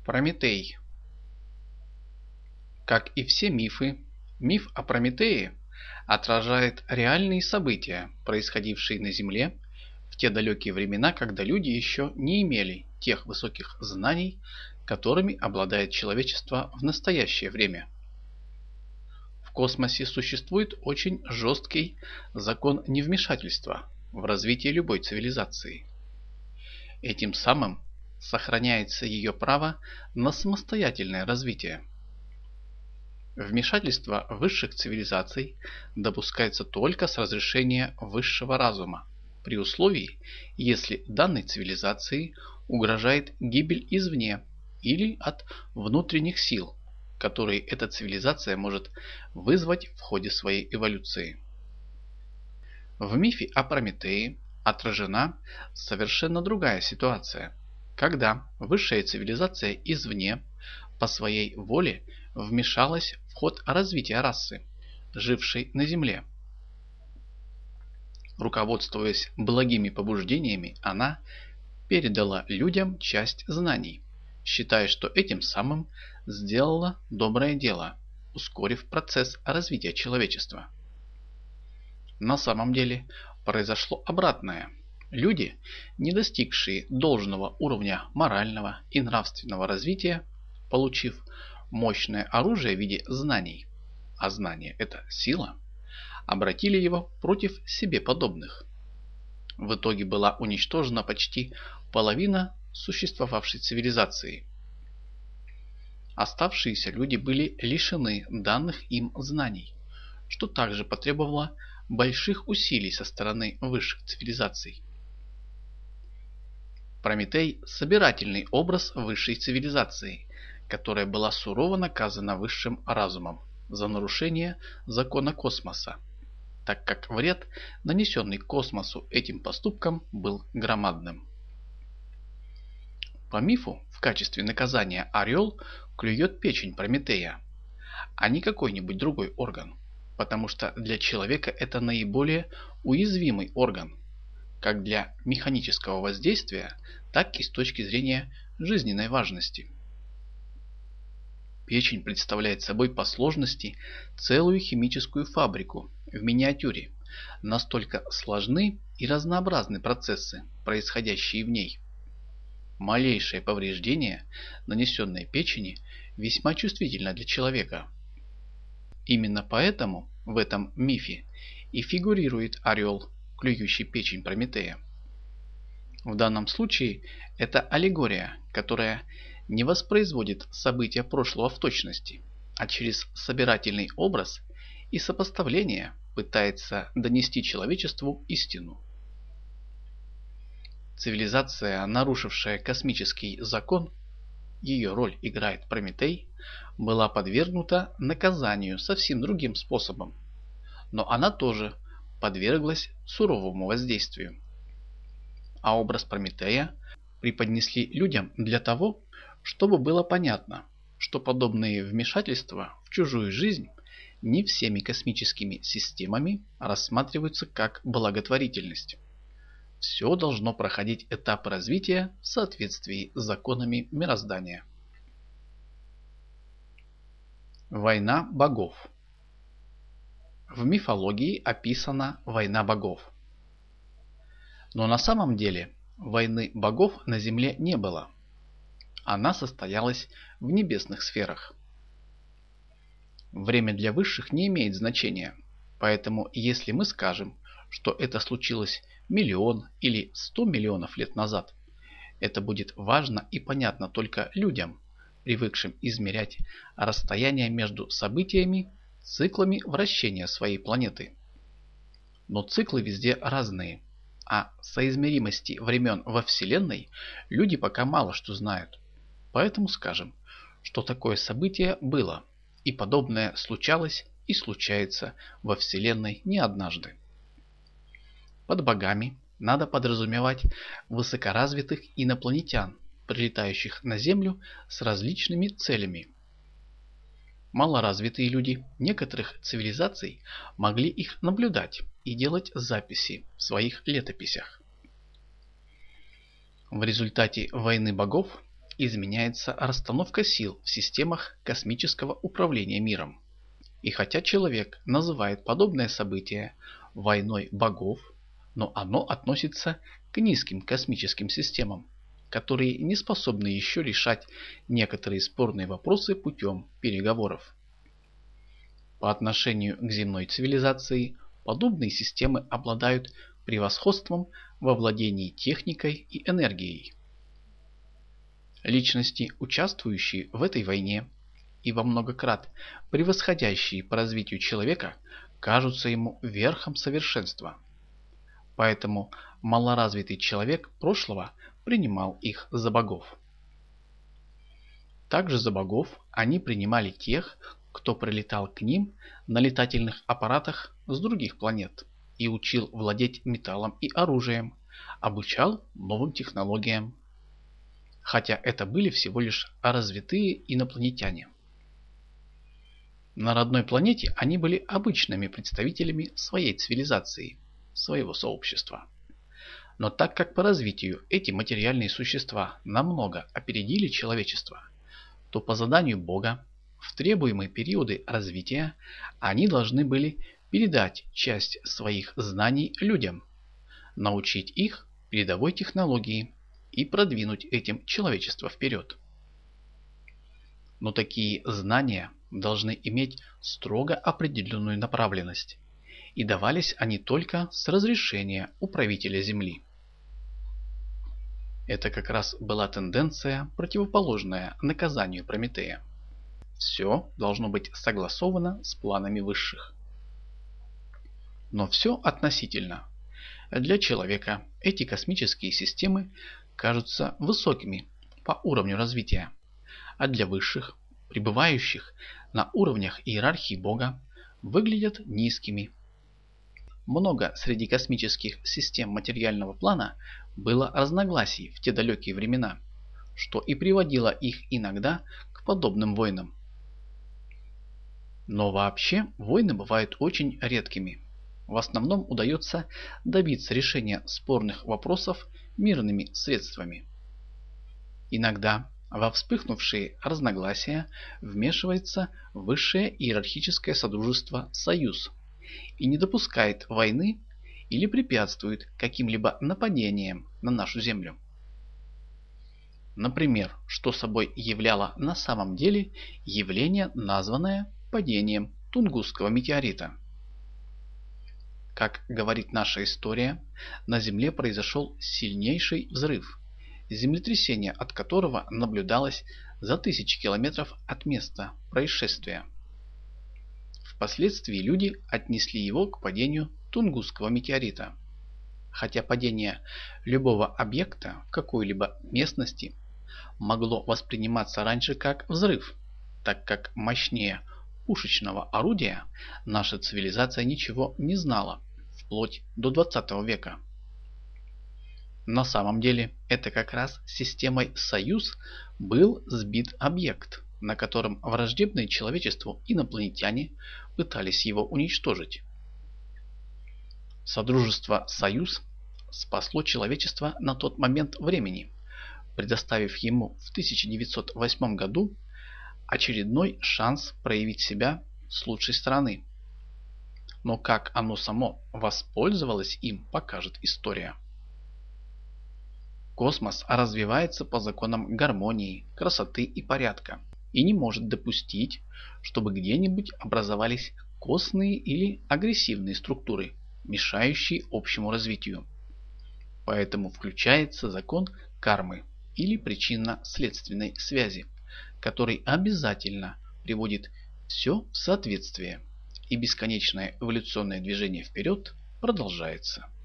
Прометей. Как и все мифы, миф о Прометее отражает реальные события, происходившие на Земле в те далекие времена, когда люди еще не имели тех высоких знаний, которыми обладает человечество в настоящее время. В космосе существует очень жесткий закон невмешательства в развитие любой цивилизации. Этим самым сохраняется ее право на самостоятельное развитие. Вмешательство высших цивилизаций допускается только с разрешения высшего разума, при условии, если данной цивилизации угрожает гибель извне или от внутренних сил, которые эта цивилизация может вызвать в ходе своей эволюции. В мифе о Прометее отражена совершенно другая ситуация, когда высшая цивилизация извне по своей воле вмешалась в ход развития расы, жившей на Земле. Руководствуясь благими побуждениями, она передала людям часть знаний, считая, что этим самым сделала доброе дело, ускорив процесс развития человечества. На самом деле произошло обратное. Люди, не достигшие должного уровня морального и нравственного развития, получив мощное оружие в виде знаний, а знание – это сила, обратили его против себе подобных. В итоге была уничтожена почти половина существовавшей цивилизации. Оставшиеся люди были лишены данных им знаний, что также потребовало больших усилий со стороны высших цивилизаций. Прометей – собирательный образ высшей цивилизации, которая была сурово наказана высшим разумом за нарушение закона космоса, так как вред, нанесенный космосу этим поступком, был громадным. По мифу, в качестве наказания орел клюет печень Прометея, а не какой-нибудь другой орган, потому что для человека это наиболее уязвимый орган, как для механического воздействия, так и с точки зрения жизненной важности. Печень представляет собой по сложности целую химическую фабрику в миниатюре. Настолько сложны и разнообразны процессы, происходящие в ней. Малейшее повреждение, нанесенное печени, весьма чувствительно для человека. Именно поэтому в этом мифе и фигурирует орел, клюющий печень Прометея. В данном случае это аллегория, которая не воспроизводит события прошлого в точности, а через собирательный образ и сопоставление пытается донести человечеству истину. Цивилизация, нарушившая космический закон, ее роль играет Прометей, была подвергнута наказанию совсем другим способом, но она тоже подверглась суровому воздействию. А образ Прометея преподнесли людям для того, чтобы было понятно, что подобные вмешательства в чужую жизнь не всеми космическими системами рассматриваются как благотворительность. Все должно проходить этапы развития в соответствии с законами мироздания. Война богов. В мифологии описана война богов. Но на самом деле войны богов на Земле не было. Она состоялась в небесных сферах. Время для высших не имеет значения, поэтому если мы скажем, что это случилось 1 000 000 или 100 миллионов лет назад, это будет важно и понятно только людям, привыкшим измерять расстояние между событиями циклами вращения своей планеты. Но циклы везде разные, а соизмеримости времен во Вселенной люди пока мало что знают. Поэтому скажем, что такое событие было, и подобное случалось и случается во Вселенной не однажды. Под богами надо подразумевать высокоразвитых инопланетян, прилетающих на Землю с различными целями. Малоразвитые люди некоторых цивилизаций могли их наблюдать и делать записи в своих летописях. В результате войны богов изменяется расстановка сил в системах космического управления миром. И хотя человек называет подобное событие войной богов, но оно относится к низким космическим системам, которые не способны еще решать некоторые спорные вопросы путем переговоров. По отношению к земной цивилизации подобные системы обладают превосходством во владении техникой и энергией. Личности, участвующие в этой войне и во много крат превосходящие по развитию человека, кажутся ему верхом совершенства. Поэтому малоразвитый человек прошлого принимал их за богов. Также за богов они принимали тех, кто прилетал к ним на летательных аппаратах с других планет и учил владеть металлом и оружием, обучал новым технологиям. Хотя это были всего лишь развитые инопланетяне. На родной планете они были обычными представителями своей цивилизации, своего сообщества. Но так как по развитию эти материальные существа намного опередили человечество, то по заданию Бога в требуемые периоды развития они должны были передать часть своих знаний людям, научить их передовой технологии и продвинуть этим человечество вперед. Но такие знания должны иметь строго определенную направленность, и давались они только с разрешения управителя Земли. Это как раз была тенденция, противоположная наказанию Прометея. Все должно быть согласовано с планами высших. Но все относительно. Для человека эти космические системы кажутся высокими по уровню развития, а для высших, пребывающих на уровнях иерархии Бога, выглядят низкими. Много среди космических систем материального плана было разногласий в те далекие времена, что и приводило их иногда к подобным войнам. Но вообще войны бывают очень редкими. В основном удается добиться решения спорных вопросов мирными средствами. Иногда во вспыхнувшие разногласия вмешивается высшее иерархическое содружество «Союз» и не допускает войны или препятствует каким-либо нападениям на нашу Землю. Например, что собой являло на самом деле явление, названное падением Тунгусского метеорита. Как говорит наша история, на Земле произошел сильнейший взрыв, землетрясение от которого наблюдалось за тысячи километров от места происшествия. Впоследствии люди отнесли его к падению Тунгусского метеорита. Хотя падение любого объекта в какой-либо местности могло восприниматься раньше как взрыв, так как мощнее пушечного орудия наша цивилизация ничего не знала вплоть до 20 века. На самом деле это как раз системой «Союз» был сбит объект, на котором враждебные человечеству инопланетяне пытались его уничтожить. Содружество «Союз» спасло человечество на тот момент времени, предоставив ему в 1908 году очередной шанс проявить себя с лучшей стороны. Но как оно само воспользовалось им, покажет история. Космос развивается по законам гармонии, красоты и порядка и не может допустить, чтобы где-нибудь образовались костные или агрессивные структуры, мешающие общему развитию. Поэтому включается закон кармы или причинно-следственной связи, который обязательно приводит все в соответствие, и бесконечное эволюционное движение вперед продолжается.